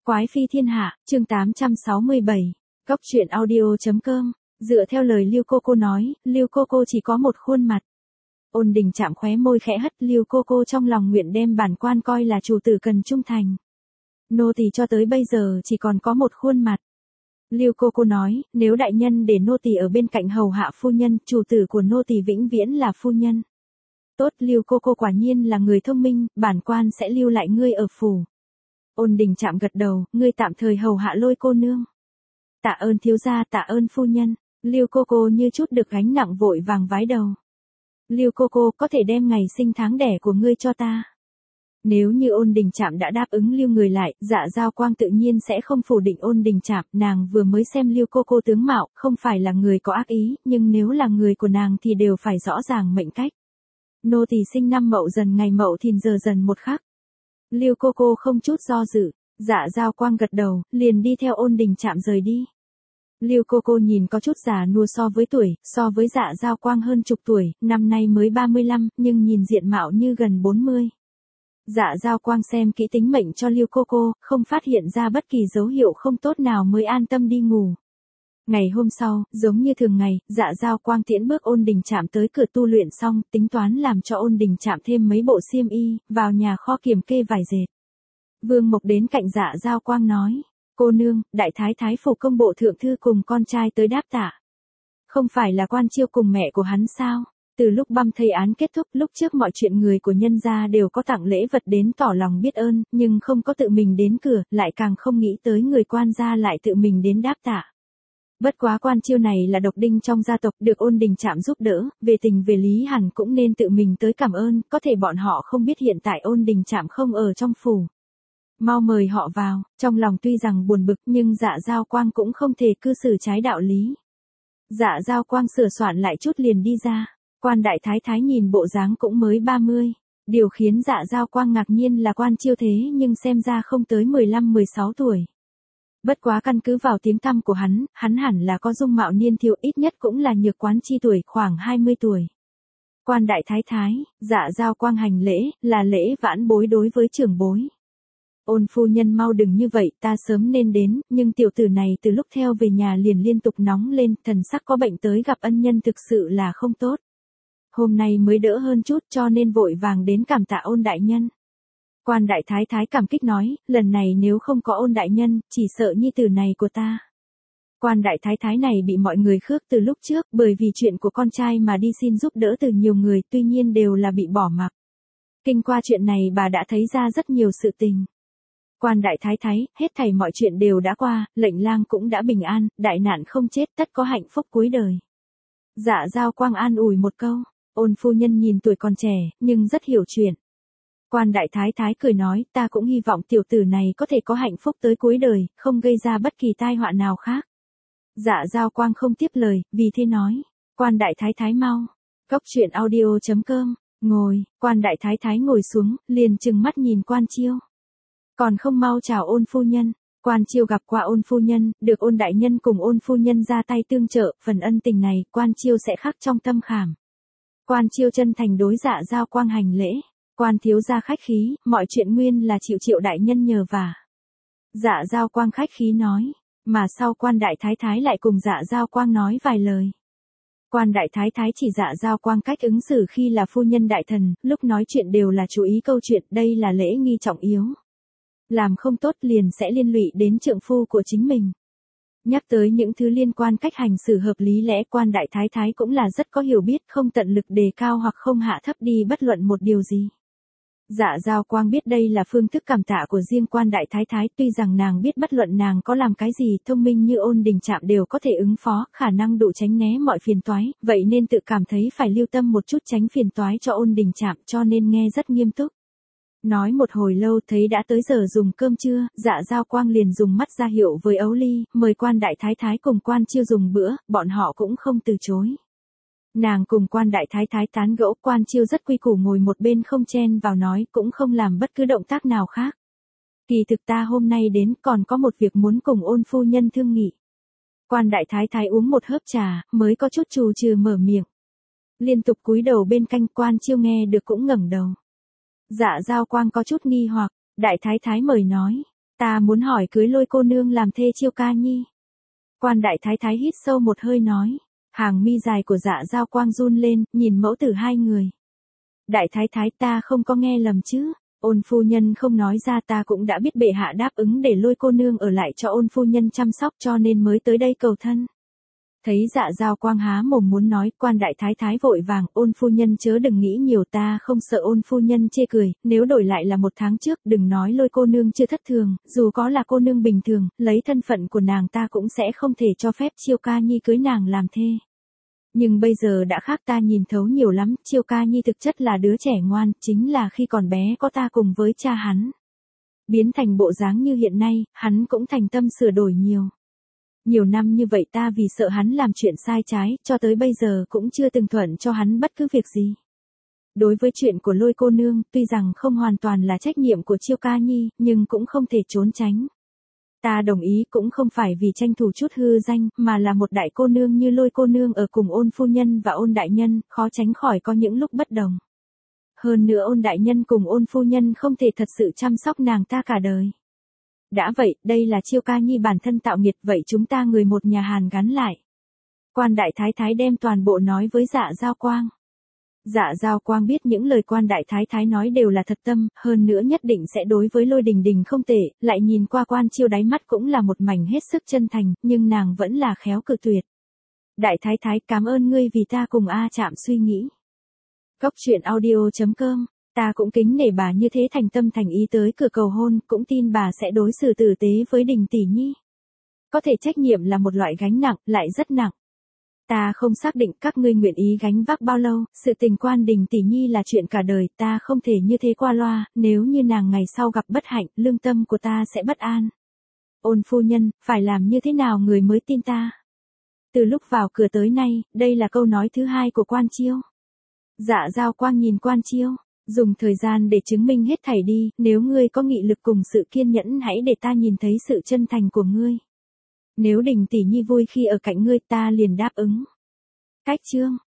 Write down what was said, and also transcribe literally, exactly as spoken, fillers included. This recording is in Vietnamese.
Quái phi thiên hạ, chương tám trăm sáu mươi bảy, Góc truyện audio.com, dựa theo lời Lưu Cô Cô nói, Lưu Cô Cô chỉ có một khuôn mặt. Ôn Đình chạm khóe môi khẽ hất, Lưu Cô Cô trong lòng nguyện đem bản quan coi là chủ tử cần trung thành. Nô tỳ cho tới bây giờ chỉ còn có một khuôn mặt. Lưu Cô Cô nói, nếu đại nhân để nô tỳ ở bên cạnh hầu hạ phu nhân, chủ tử của nô tỳ vĩnh viễn là phu nhân. Tốt, Lưu Cô Cô quả nhiên là người thông minh, bản quan sẽ lưu lại ngươi ở phủ. Ôn Đình chạm gật đầu, ngươi tạm thời hầu hạ Lôi cô nương. Tạ ơn thiếu gia, tạ ơn phu nhân. Lưu Cô Cô như chút được gánh nặng vội vàng vái đầu. Lưu Cô Cô, có thể đem ngày sinh tháng đẻ của ngươi cho ta. Nếu như Ôn Đình chạm đã đáp ứng lưu người lại, Dạ Giao Quang tự nhiên sẽ không phủ định Ôn Đình chạm. Nàng vừa mới xem Lưu Cô Cô tướng mạo, không phải là người có ác ý, nhưng nếu là người của nàng thì đều phải rõ ràng mệnh cách. Nô tỳ sinh năm Mậu Dần ngày Mậu Thìn giờ Dần một khắc. Lưu Cô Cô không chút do dự, Dạ Giao Quang gật đầu, liền đi theo Ôn Đình chạm rời đi. Lưu Cô Cô nhìn có chút già nua so với tuổi, so với Dạ Giao Quang hơn chục tuổi, năm nay mới ba mươi lăm, nhưng nhìn diện mạo như gần bốn mươi. Dạ Giao Quang xem kỹ tính mệnh cho Lưu Cô Cô, không phát hiện ra bất kỳ dấu hiệu không tốt nào mới an tâm đi ngủ. Ngày hôm sau, giống như thường ngày, Dạ Giao Quang tiễn bước Ôn Đình chạm tới cửa tu luyện xong, tính toán làm cho Ôn Đình chạm thêm mấy bộ xiêm y, vào nhà kho kiểm kê vải dệt. Vương Mộc đến cạnh Dạ Giao Quang nói, cô nương, đại thái thái phủ công bộ thượng thư cùng con trai tới đáp tạ. Không phải là Quan Chiêu cùng mẹ của hắn sao? Từ lúc băm thây án kết thúc, lúc trước mọi chuyện người của nhân gia đều có tặng lễ vật đến tỏ lòng biết ơn, nhưng không có tự mình đến cửa, lại càng không nghĩ tới người Quan gia lại tự mình đến đáp tạ. Bất quá Quan Chiêu này là độc đinh trong gia tộc, được Ôn Đình chạm giúp đỡ, về tình về lý hẳn cũng nên tự mình tới cảm ơn, có thể bọn họ không biết hiện tại Ôn Đình chạm không ở trong phủ. Mau mời họ vào, trong lòng tuy rằng buồn bực nhưng Dạ Giao Quang cũng không thể cư xử trái đạo lý. Dạ Giao Quang sửa soạn lại chút liền đi ra, Quan đại thái thái nhìn bộ dáng cũng mới ba mươi. Điều khiến Dạ Giao Quang ngạc nhiên là Quan Chiêu thế nhưng xem ra không tới mười lăm mười sáu tuổi. Bất quá căn cứ vào tiếng tăm của hắn, hắn hẳn là có dung mạo niên thiếu, ít nhất cũng là Nhược Quán chi tuổi, khoảng hai mươi tuổi. Quan đại thái thái, Dạ Giao Quang hành lễ, là lễ vãn bối đối với trưởng bối. Ôn phu nhân mau đừng như vậy, ta sớm nên đến, nhưng tiểu tử này từ lúc theo về nhà liền liên tục nóng lên, thần sắc có bệnh tới gặp ân nhân thực sự là không tốt. Hôm nay mới đỡ hơn chút cho nên vội vàng đến cảm tạ Ôn đại nhân. Quan đại thái thái cảm kích nói, lần này nếu không có Ôn đại nhân, chỉ sợ nhi tử này của ta. Quan đại thái thái này bị mọi người khước từ lúc trước, bởi vì chuyện của con trai mà đi xin giúp đỡ từ nhiều người, tuy nhiên đều là bị bỏ mặc. Kinh qua chuyện này bà đã thấy ra rất nhiều sự tình. Quan đại thái thái, hết thảy mọi chuyện đều đã qua, lệnh lang cũng đã bình an, đại nạn không chết, tất có hạnh phúc cuối đời. Dạ Giao Quang an ủi một câu, Ôn phu nhân nhìn tuổi còn trẻ, nhưng rất hiểu chuyện. Quan đại thái thái cười nói, ta cũng hy vọng tiểu tử này có thể có hạnh phúc tới cuối đời, không gây ra bất kỳ tai họa nào khác. Dạ Giao Quang không tiếp lời, vì thế nói, Quan đại thái thái mau. Góc truyện audio.com, ngồi, Quan đại thái thái ngồi xuống, liền trừng mắt nhìn Quan Chiêu. Còn không mau chào Ôn phu nhân. Quan Chiêu gặp qua Ôn phu nhân, được Ôn đại nhân cùng Ôn phu nhân ra tay tương trợ, phần ân tình này, Quan Chiêu sẽ khắc trong tâm khảm. Quan Chiêu chân thành đối Dạ Giao Quang hành lễ. Quan thiếu gia khách khí, mọi chuyện nguyên là chịu Triệu đại nhân nhờ vả. Dạ Giao Quang khách khí nói, mà sau Quan đại thái thái lại cùng Dạ Giao Quang nói vài lời. Quan đại thái thái chỉ Dạ Giao Quang cách ứng xử khi là phu nhân đại thần, lúc nói chuyện đều là chú ý câu chuyện, đây là lễ nghi trọng yếu. Làm không tốt liền sẽ liên lụy đến trượng phu của chính mình. Nhắc tới những thứ liên quan cách hành xử hợp lý lẽ, Quan đại thái thái cũng là rất có hiểu biết, không tận lực đề cao hoặc không hạ thấp đi bất luận một điều gì. Dạ Giao Quang biết đây là phương thức cảm tạ của riêng Quan đại thái thái, tuy rằng nàng biết bất luận nàng có làm cái gì thông minh như Ôn Đình chạm đều có thể ứng phó, khả năng đủ tránh né mọi phiền toái, vậy nên tự cảm thấy phải lưu tâm một chút tránh phiền toái cho Ôn Đình chạm, cho nên nghe rất nghiêm túc. Nói một hồi lâu thấy đã tới giờ dùng cơm trưa, Dạ Giao Quang liền dùng mắt ra hiệu với Ấu Ly, mời Quan đại thái thái cùng Quan Chiêu dùng bữa, bọn họ cũng không từ chối. Nàng cùng Quan đại thái thái tán gẫu, Quan Chiêu rất quy củ ngồi một bên không chen vào nói, cũng không làm bất cứ động tác nào khác. Kỳ thực ta hôm nay đến còn có một việc muốn cùng Ôn phu nhân thương nghị. Quan đại thái thái uống một hớp trà, mới có chút trù trừ mở miệng. Liên tục cúi đầu bên canh, Quan Chiêu nghe được cũng ngẩng đầu. Dạ Giao Quang có chút nghi hoặc, đại thái thái mời nói. Ta muốn hỏi cưới Lôi cô nương làm thê Chiêu Ca Nhi. Quan đại thái thái hít sâu một hơi nói. Hàng mi dài của Dạ Dao Quang run lên, nhìn mẫu tử hai người. Đại thái thái, ta không có nghe lầm chứ? Ôn phu nhân không nói ra, ta cũng đã biết bệ hạ đáp ứng để Lôi cô nương ở lại cho ôn phu nhân chăm sóc, cho nên mới tới đây cầu thân. Thấy Dạ Dao Quang há mồm muốn nói, quan đại thái thái vội vàng, ôn phu nhân chớ đừng nghĩ nhiều, ta không sợ ôn phu nhân chê cười, nếu đổi lại là một tháng trước, đừng nói Lôi cô nương chưa thất thường, dù có là cô nương bình thường, lấy thân phận của nàng ta cũng sẽ không thể cho phép Chiêu Ca Nhi cưới nàng làm thê. Nhưng bây giờ đã khác, ta nhìn thấu nhiều lắm, Chiêu Ca Nhi thực chất là đứa trẻ ngoan, chính là khi còn bé có ta cùng với cha hắn. Biến thành bộ dáng như hiện nay, hắn cũng thành tâm sửa đổi nhiều. Nhiều năm như vậy ta vì sợ hắn làm chuyện sai trái, cho tới bây giờ cũng chưa từng thuận cho hắn bất cứ việc gì. Đối với chuyện của Lôi cô nương, tuy rằng không hoàn toàn là trách nhiệm của Chiêu Ca Nhi, nhưng cũng không thể trốn tránh. Ta đồng ý, cũng không phải vì tranh thủ chút hư danh, mà là một đại cô nương như Lôi cô nương ở cùng ôn phu nhân và ôn đại nhân, khó tránh khỏi có những lúc bất đồng. Hơn nữa ôn đại nhân cùng ôn phu nhân không thể thật sự chăm sóc nàng ta cả đời. Đã vậy, đây là Chiêu Ca Nhi bản thân tạo nghiệt, vậy chúng ta người một nhà hàn gắn lại. Quan đại thái thái đem toàn bộ nói với Dạ Dao Quang. Dạ Dao Quang biết những lời quan đại thái thái nói đều là thật tâm, hơn nữa nhất định sẽ đối với Lôi Đình Đình không tệ, lại nhìn qua Quan Chiêu đáy mắt cũng là một mảnh hết sức chân thành, nhưng nàng vẫn là khéo cự tuyệt. Đại thái thái, cảm ơn ngươi vì ta cùng A Trạm suy nghĩ. Góc truyện audio chấm com, ta cũng kính nể bà như thế, thành tâm thành ý tới cửa cầu hôn, cũng tin bà sẽ đối xử tử tế với Đình tỷ nhi. Có thể trách nhiệm là một loại gánh nặng, lại rất nặng. Ta không xác định các ngươi nguyện ý gánh vác bao lâu, sự tình Quan Đình tỷ nhi là chuyện cả đời, ta không thể như thế qua loa, nếu như nàng ngày sau gặp bất hạnh, lương tâm của ta sẽ bất an. Ôn phu nhân, phải làm như thế nào người mới tin ta? Từ lúc vào cửa tới nay, đây là câu nói thứ hai của Quan Chiêu. Dạ Dao Quang nhìn Quan Chiêu, dùng thời gian để chứng minh hết thảy đi, nếu ngươi có nghị lực cùng sự kiên nhẫn hãy để ta nhìn thấy sự chân thành của ngươi. Nếu Đình tỷ nhi vui khi ở cạnh ngươi, ta liền đáp ứng. Cách chương